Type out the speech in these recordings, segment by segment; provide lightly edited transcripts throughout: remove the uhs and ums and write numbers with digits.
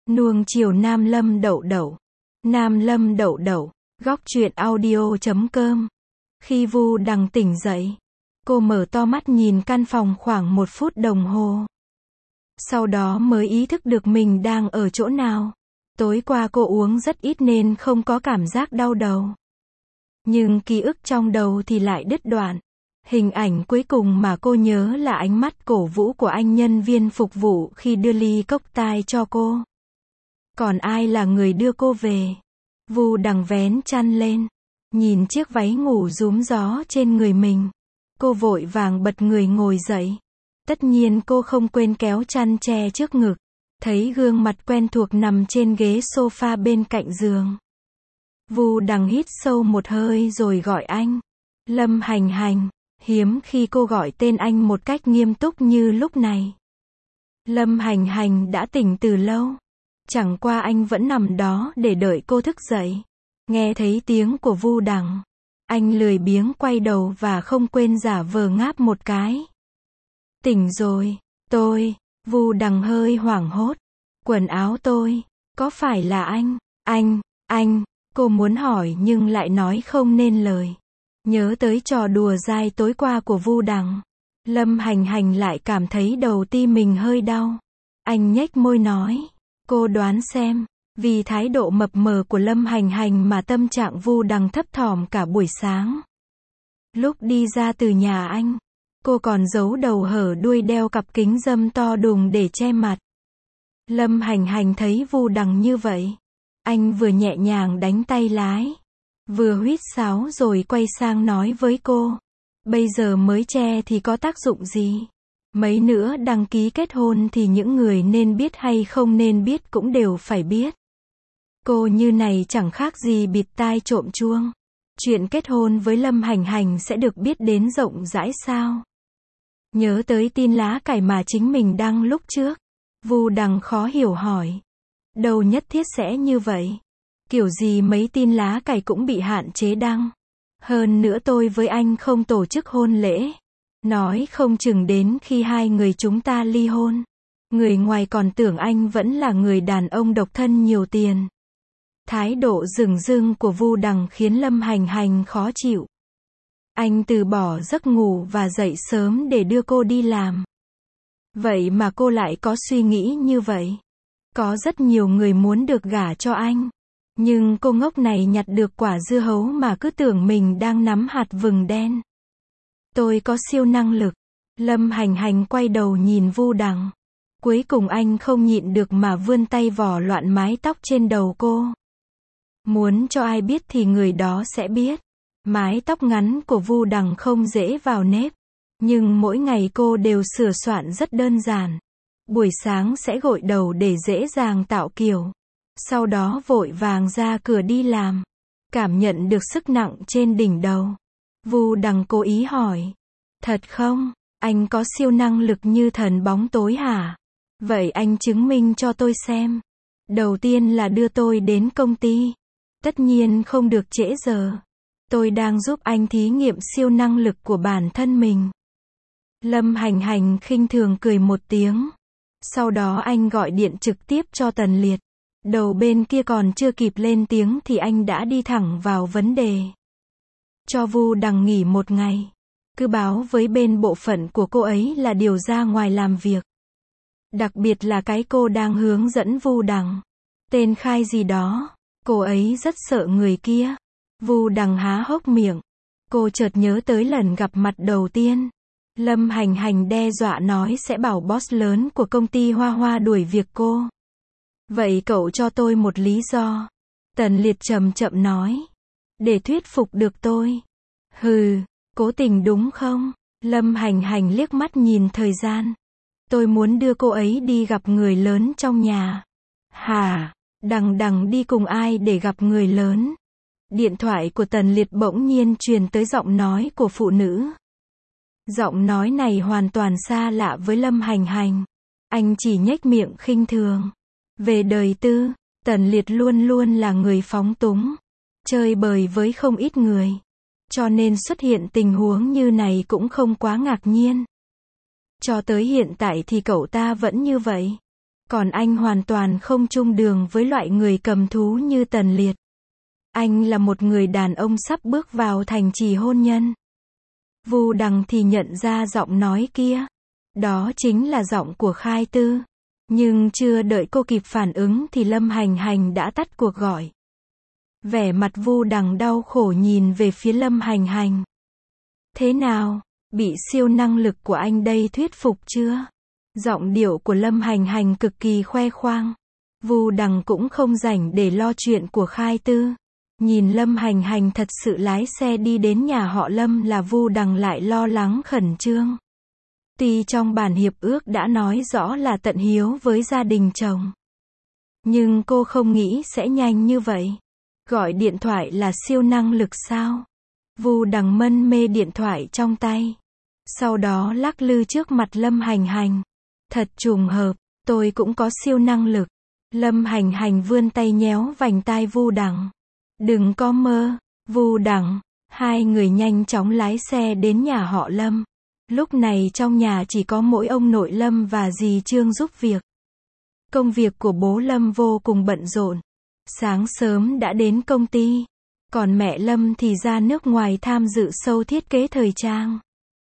Nuông chiều Nam Lâm Đậu Đậu. Nam Lâm Đậu Đậu. Góc truyện audio.com. Khi Vu Đằng tỉnh dậy, cô mở to mắt nhìn căn phòng khoảng 1 phút đồng hồ. Sau đó mới ý thức được mình đang ở chỗ nào. Tối qua cô uống rất ít nên không có cảm giác đau đầu. Nhưng ký ức trong đầu thì lại đứt đoạn. Hình ảnh cuối cùng mà cô nhớ là ánh mắt cổ vũ của anh nhân viên phục vụ khi đưa ly cốc tai cho cô. Còn ai là người đưa cô về? Vu Đằng vén chăn lên, nhìn chiếc váy ngủ rúm gió trên người mình. Cô vội vàng bật người ngồi dậy. Tất nhiên cô không quên kéo chăn che trước ngực. Thấy gương mặt quen thuộc nằm trên ghế sofa bên cạnh giường. Vu Đằng hít sâu một hơi rồi gọi anh. Lâm Hành Hành. Hiếm khi cô gọi tên anh một cách nghiêm túc như lúc này. Lâm Hành Hành đã tỉnh từ lâu. Chẳng qua anh vẫn nằm đó để đợi cô thức dậy. Nghe thấy tiếng của Vu Đằng, anh lười biếng quay đầu và không quên giả vờ ngáp một cái. Tỉnh rồi, Vu Đằng hơi hoảng hốt. Quần áo tôi, có phải là anh, cô muốn hỏi nhưng lại nói không nên lời. Nhớ tới trò đùa dai tối qua của Vu Đằng, Lâm Hành Hành lại cảm thấy đầu ti mình hơi đau. Anh nhếch môi nói, cô đoán xem, vì thái độ mập mờ của Lâm Hành Hành mà tâm trạng Vu Đằng thấp thỏm cả buổi sáng. Lúc đi ra từ nhà anh, cô còn giấu đầu hở đuôi đeo cặp kính râm to đùng để che mặt. Lâm Hành Hành thấy Vu Đằng như vậy, anh vừa nhẹ nhàng đánh tay lái, vừa huýt sáo rồi quay sang nói với cô, bây giờ mới che thì có tác dụng gì? Mấy nữa đăng ký kết hôn thì những người nên biết hay không nên biết cũng đều phải biết. Cô như này chẳng khác gì bịt tai trộm chuông. Chuyện kết hôn với Lâm Hành Hành sẽ được biết đến rộng rãi sao? Nhớ tới tin lá cải mà chính mình đăng lúc trước, Vu Đằng khó hiểu hỏi. Đâu nhất thiết sẽ như vậy. Kiểu gì mấy tin lá cải cũng bị hạn chế đăng. Hơn nữa tôi với anh không tổ chức hôn lễ. Nói không chừng đến khi hai người chúng ta ly hôn, người ngoài còn tưởng anh vẫn là người đàn ông độc thân nhiều tiền. Thái độ dửng dưng của Vu Đằng khiến Lâm Hành Hành khó chịu. Anh từ bỏ giấc ngủ và dậy sớm để đưa cô đi làm. Vậy mà cô lại có suy nghĩ như vậy. Có rất nhiều người muốn được gả cho anh. Nhưng cô ngốc này nhặt được quả dưa hấu mà cứ tưởng mình đang nắm hạt vừng đen. Tôi có siêu năng lực. Lâm Hành Hành quay đầu nhìn Vu Đằng. Cuối cùng anh không nhịn được mà vươn tay vò loạn mái tóc trên đầu cô. Muốn cho ai biết thì người đó sẽ biết. Mái tóc ngắn của Vu Đằng không dễ vào nếp. Nhưng mỗi ngày cô đều sửa soạn rất đơn giản. Buổi sáng sẽ gội đầu để dễ dàng tạo kiểu. Sau đó vội vàng ra cửa đi làm. Cảm nhận được sức nặng trên đỉnh đầu. Vu Đằng cố ý hỏi. Thật không? Anh có siêu năng lực như thần bóng tối hả? Vậy anh chứng minh cho tôi xem. Đầu tiên là đưa tôi đến công ty. Tất nhiên không được trễ giờ. Tôi đang giúp anh thí nghiệm siêu năng lực của bản thân mình. Lâm Hành Hành khinh thường cười một tiếng. Sau đó anh gọi điện trực tiếp cho Tần Liệt. Đầu bên kia còn chưa kịp lên tiếng thì anh đã đi thẳng vào vấn đề. Cho Vu Đằng nghỉ 1 ngày. Cứ báo với bên bộ phận của cô ấy là điều ra ngoài làm việc. Đặc biệt là cái cô đang hướng dẫn Vu Đằng. Tên Khai gì đó. Cô ấy rất sợ người kia. Vu Đằng há hốc miệng. Cô chợt nhớ tới lần gặp mặt đầu tiên. Lâm Hành Hành đe dọa nói sẽ bảo boss lớn của công ty Hoa Hoa đuổi việc cô. Vậy cậu cho tôi một lý do. Tần Liệt chậm chậm nói. Để thuyết phục được tôi. Hừ, cố tình đúng không? Lâm Hành Hành liếc mắt nhìn thời gian. Tôi muốn đưa cô ấy đi gặp người lớn trong nhà. Hả? Đằng đi cùng ai để gặp người lớn? Điện thoại của Tần Liệt bỗng nhiên truyền tới giọng nói của phụ nữ. Giọng nói này hoàn toàn xa lạ với Lâm Hành Hành. Anh chỉ nhếch miệng khinh thường. Về đời tư, Tần Liệt luôn luôn là người phóng túng. Chơi bời với không ít người. Cho nên xuất hiện tình huống như này cũng không quá ngạc nhiên. Cho tới hiện tại thì cậu ta vẫn như vậy. Còn anh hoàn toàn không chung đường với loại người cầm thú như Tần Liệt. Anh là một người đàn ông sắp bước vào thành trì hôn nhân. Vu Đằng thì nhận ra giọng nói kia. Đó chính là giọng của Khai Tư. Nhưng chưa đợi cô kịp phản ứng thì Lâm Hành Hành đã tắt cuộc gọi. Vẻ mặt Vu Đằng đau khổ nhìn về phía Lâm Hành Hành. Thế nào, bị siêu năng lực của anh đây thuyết phục chưa? Giọng điệu của Lâm Hành Hành cực kỳ khoe khoang. Vu Đằng cũng không rảnh để lo chuyện của Khai Tư. Nhìn Lâm Hành Hành thật sự lái xe đi đến nhà họ Lâm là Vu Đằng lại lo lắng khẩn trương. Tuy trong bản hiệp ước đã nói rõ là tận hiếu với gia đình chồng. Nhưng cô không nghĩ sẽ nhanh như vậy. Gọi điện thoại là siêu năng lực sao? Vu Đằng mân mê điện thoại trong tay. Sau đó lắc lư trước mặt Lâm Hành Hành. Thật trùng hợp, tôi cũng có siêu năng lực. Lâm Hành Hành vươn tay nhéo vành tai Vu Đằng. Đừng có mơ, Vu Đằng. Hai người nhanh chóng lái xe đến nhà họ Lâm. Lúc này trong nhà chỉ có mỗi ông nội Lâm và dì Trương giúp việc. Công việc của bố Lâm vô cùng bận rộn. Sáng sớm đã đến công ty. Còn mẹ Lâm thì ra nước ngoài tham dự show thiết kế thời trang.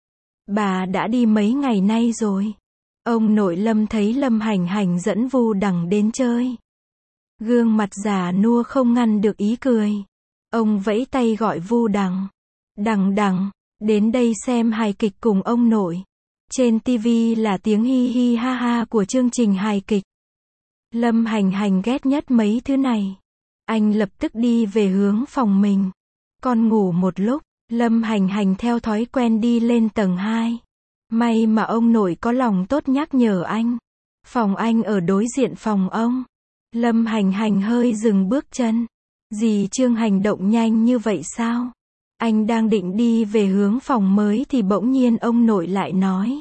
Bà đã đi mấy ngày nay rồi. Ông nội Lâm thấy Lâm Hành Hành dẫn Vu Đằng đến chơi. Gương mặt già nua không ngăn được ý cười. Ông vẫy tay gọi Vu Đằng. Đằng Đằng, đến đây xem hài kịch cùng ông nội. Trên TV là tiếng hi hi ha ha của chương trình hài kịch. Lâm Hành Hành ghét nhất mấy thứ này. Anh lập tức đi về hướng phòng mình. Con ngủ một lúc, Lâm Hành Hành theo thói quen đi lên tầng 2. May mà ông nội có lòng tốt nhắc nhở anh. Phòng anh ở đối diện phòng ông. Lâm Hành Hành hơi dừng bước chân. Dì Trương hành động nhanh như vậy sao? Anh đang định đi về hướng phòng mới thì bỗng nhiên ông nội lại nói.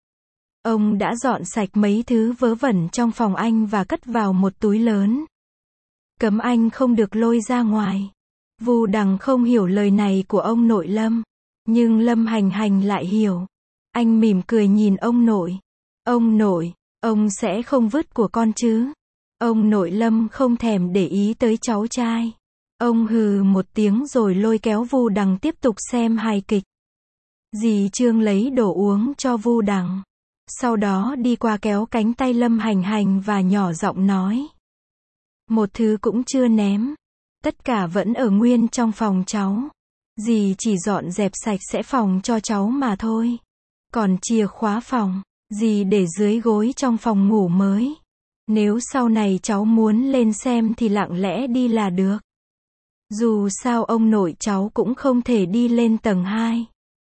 Ông đã dọn sạch mấy thứ vớ vẩn trong phòng anh và cất vào một túi lớn. Cấm anh không được lôi ra ngoài. Vu Đằng không hiểu lời này của ông nội Lâm. Nhưng Lâm Hành Hành lại hiểu. Anh mỉm cười nhìn ông nội. Ông nội, ông sẽ không vứt của con chứ? Ông nội Lâm không thèm để ý tới cháu trai. Ông hừ một tiếng rồi lôi kéo Vu Đằng tiếp tục xem hài kịch. Dì Trương lấy đồ uống cho Vu Đằng. Sau đó đi qua kéo cánh tay Lâm Hành Hành và nhỏ giọng nói. Một thứ cũng chưa ném. Tất cả vẫn ở nguyên trong phòng cháu. Dì chỉ dọn dẹp sạch sẽ phòng cho cháu mà thôi. Còn chìa khóa phòng, dì để dưới gối trong phòng ngủ mới. Nếu sau này cháu muốn lên xem thì lặng lẽ đi là được. Dù sao ông nội cháu cũng không thể đi lên tầng 2.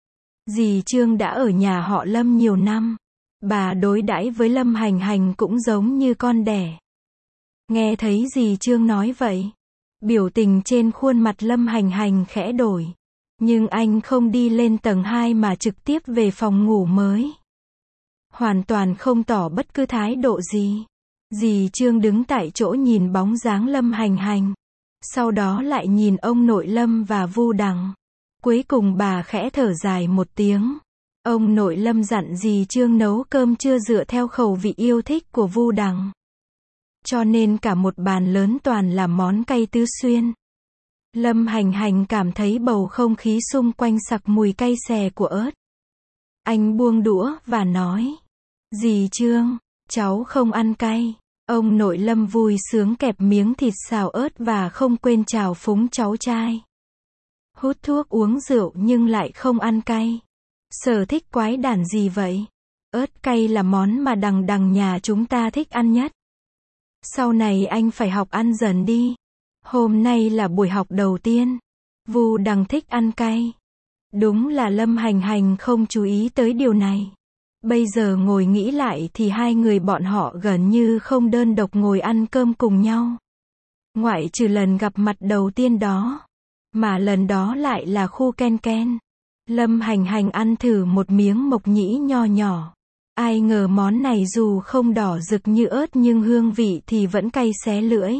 Dì Trương đã ở nhà họ Lâm nhiều năm. Bà đối đãi với Lâm Hành Hành cũng giống như con đẻ. Nghe thấy dì Trương nói vậy, biểu tình trên khuôn mặt Lâm Hành Hành khẽ đổi. Nhưng anh không đi lên tầng 2 mà trực tiếp về phòng ngủ mới. Hoàn toàn không tỏ bất cứ thái độ gì. Dì Trương đứng tại chỗ nhìn bóng dáng Lâm Hành Hành. Sau đó lại nhìn ông nội Lâm và Vu Đằng. Cuối cùng bà khẽ thở dài một tiếng. Ông nội Lâm dặn dì Trương nấu cơm trưa dựa theo khẩu vị yêu thích của Vu Đằng. Cho nên cả một bàn lớn toàn là món cay tứ xuyên. Lâm Hành Hành cảm thấy bầu không khí xung quanh sặc mùi cay xè của ớt. Anh buông đũa và nói. Dì Trương, cháu không ăn cay. Ông nội Lâm vui sướng kẹp miếng thịt xào ớt và không quên chào phúng cháu trai. Hút thuốc uống rượu nhưng lại không ăn cay. Sở thích quái đản gì vậy? Ớt cay là món mà Đằng Đằng nhà chúng ta thích ăn nhất. Sau này anh phải học ăn dần đi. Hôm nay là buổi học đầu tiên. Vu Đằng thích ăn cay. Đúng là Lâm Hành Hành không chú ý tới điều này. Bây giờ ngồi nghĩ lại thì hai người bọn họ gần như không đơn độc ngồi ăn cơm cùng nhau. Ngoại trừ lần gặp mặt đầu tiên đó. Mà lần đó lại là khu ken ken. Lâm Hành Hành ăn thử một miếng mộc nhĩ nho nhỏ. Ai ngờ món này dù không đỏ rực như ớt nhưng hương vị thì vẫn cay xé lưỡi.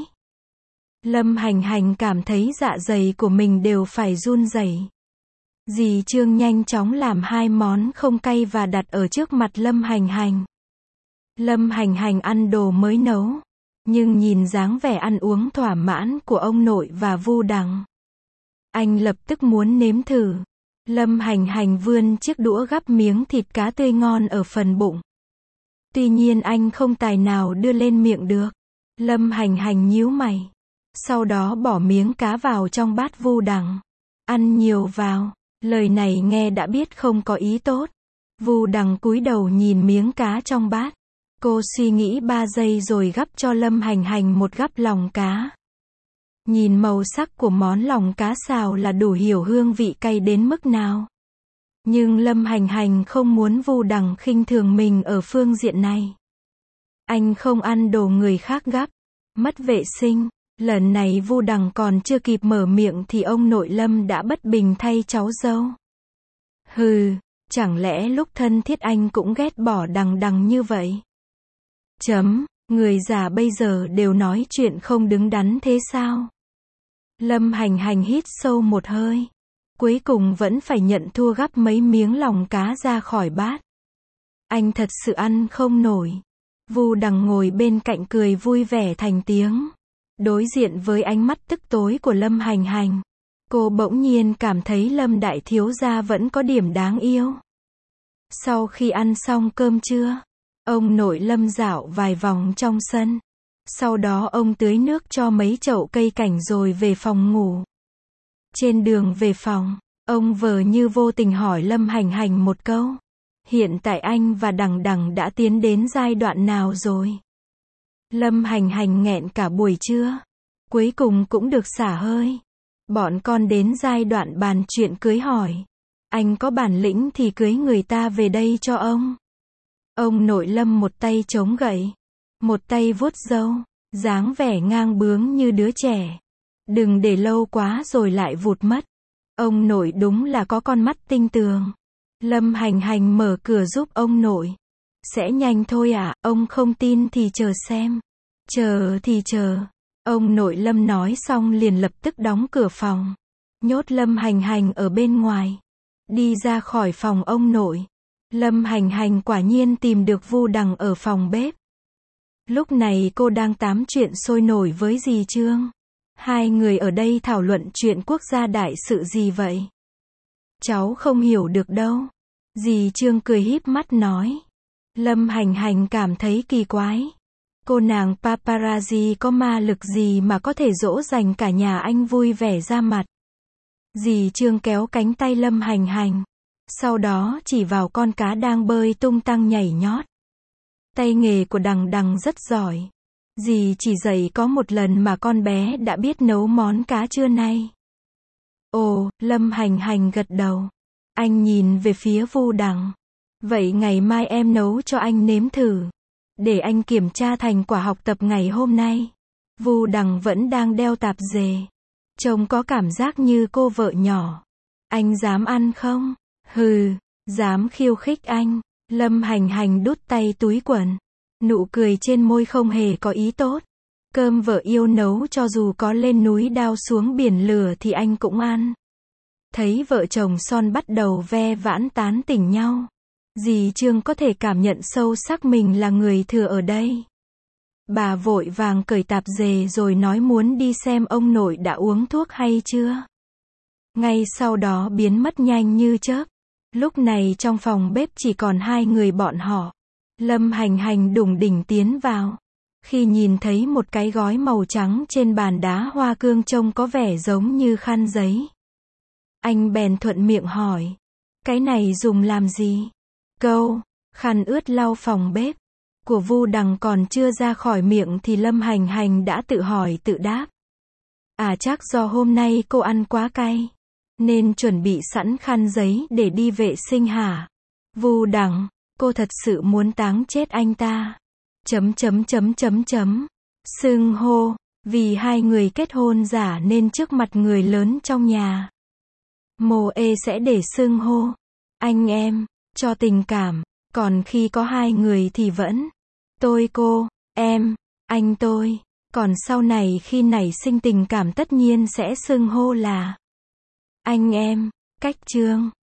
Lâm Hành Hành cảm thấy dạ dày của mình đều phải run rẩy. Dì Trương nhanh chóng làm hai món không cay và đặt ở trước mặt Lâm Hành Hành. Lâm Hành Hành ăn đồ mới nấu. Nhưng nhìn dáng vẻ ăn uống thỏa mãn của ông nội và Vu Đằng, anh lập tức muốn nếm thử. Lâm Hành Hành vươn chiếc đũa gắp miếng thịt cá tươi ngon ở phần bụng. Tuy nhiên anh không tài nào đưa lên miệng được. Lâm Hành Hành nhíu mày. Sau đó bỏ miếng cá vào trong bát Vu Đằng. Ăn nhiều vào. Lời này nghe đã biết không có ý tốt. Vu Đằng cúi đầu nhìn miếng cá trong bát. Cô suy nghĩ 3 giây rồi gắp cho Lâm Hành Hành một gắp lòng cá. Nhìn màu sắc của món lòng cá xào là đủ hiểu hương vị cay đến mức nào. Nhưng Lâm Hành Hành không muốn Vu Đằng khinh thường mình ở phương diện này. Anh không ăn đồ người khác gắp. Mất vệ sinh. Lần này Vu Đằng còn chưa kịp mở miệng thì ông nội Lâm đã bất bình thay cháu dâu. Hừ, chẳng lẽ lúc thân thiết anh cũng ghét bỏ Đằng Đằng như vậy? Người già bây giờ đều nói chuyện không đứng đắn thế sao? Lâm Hành Hành hít sâu một hơi. Cuối cùng vẫn phải nhận thua, gắp mấy miếng lòng cá ra khỏi bát. Anh thật sự ăn không nổi. Vu Đằng ngồi bên cạnh cười vui vẻ thành tiếng. Đối diện với ánh mắt tức tối của Lâm Hành Hành, cô bỗng nhiên cảm thấy Lâm đại thiếu gia vẫn có điểm đáng yêu. Sau khi ăn xong cơm trưa, ông nội Lâm dạo vài vòng trong sân. Sau đó ông tưới nước cho mấy chậu cây cảnh rồi về phòng ngủ. Trên đường về phòng, ông vờ như vô tình hỏi Lâm Hành Hành một câu. Hiện tại anh và Đằng Đằng đã tiến đến giai đoạn nào rồi? Lâm Hành Hành nghẹn cả buổi trưa. Cuối cùng cũng được xả hơi. Bọn con đến giai đoạn bàn chuyện cưới hỏi. Anh có bản lĩnh thì cưới người ta về đây cho ông. Ông nội Lâm một tay chống gậy, một tay vuốt râu, dáng vẻ ngang bướng như đứa trẻ. Đừng để lâu quá rồi lại vụt mất. Ông nội đúng là có con mắt tinh tường. Lâm Hành Hành mở cửa giúp ông nội. Sẽ nhanh thôi à, ông không tin thì chờ xem. Chờ thì chờ. Ông nội Lâm nói xong liền lập tức đóng cửa phòng. Nhốt Lâm Hành Hành ở bên ngoài. Đi ra khỏi phòng ông nội. Lâm Hành Hành quả nhiên tìm được Vu Đằng ở phòng bếp. Lúc này cô đang tám chuyện sôi nổi với dì Trương. Hai người ở đây thảo luận chuyện quốc gia đại sự gì vậy? Cháu không hiểu được đâu. Dì Trương cười híp mắt nói. Lâm Hành Hành cảm thấy kỳ quái. Cô nàng paparazzi có ma lực gì mà có thể dỗ dành cả nhà anh vui vẻ ra mặt. Dì Trương kéo cánh tay Lâm Hành Hành. Sau đó chỉ vào con cá đang bơi tung tăng nhảy nhót. Tay nghề của Đằng Đằng rất giỏi. Dì chỉ dạy có một lần mà con bé đã biết nấu món cá trưa nay. Ồ, Lâm Hành Hành gật đầu. Anh nhìn về phía Vu Đằng. Vậy ngày mai em nấu cho anh nếm thử. Để anh kiểm tra thành quả học tập ngày hôm nay. Vu Đằng vẫn đang đeo tạp dề. Trông có cảm giác như cô vợ nhỏ. Anh dám ăn không? Hừ, dám khiêu khích anh. Lâm Hành Hành đút tay túi quần. Nụ cười trên môi không hề có ý tốt. Cơm vợ yêu nấu cho dù có lên núi đao xuống biển lửa thì anh cũng ăn. Thấy vợ chồng son bắt đầu ve vãn tán tỉnh nhau. Dì Trương có thể cảm nhận sâu sắc mình là người thừa ở đây. Bà vội vàng cởi tạp dề rồi nói muốn đi xem ông nội đã uống thuốc hay chưa. Ngay sau đó biến mất nhanh như chớp. Lúc này trong phòng bếp chỉ còn hai người bọn họ. Lâm Hành Hành đủng đỉnh tiến vào. Khi nhìn thấy một cái gói màu trắng trên bàn đá hoa cương trông có vẻ giống như khăn giấy. Anh bèn thuận miệng hỏi. Cái này dùng làm gì? Câu, khăn ướt lau phòng bếp. Của Vu Đằng còn chưa ra khỏi miệng thì Lâm Hành Hành đã tự hỏi tự đáp. À chắc do hôm nay cô ăn quá cay. Nên chuẩn bị sẵn khăn giấy để đi vệ sinh hả? Vu Đằng, cô thật sự muốn táng chết anh ta. Xưng hô, vì hai người kết hôn giả nên trước mặt người lớn trong nhà. Mô ê sẽ để xưng hô. Anh em, cho tình cảm, còn khi có hai người thì vẫn. Tôi cô, em, anh tôi. Còn sau này khi nảy sinh tình cảm tất nhiên sẽ xưng hô là anh em, cách Trương.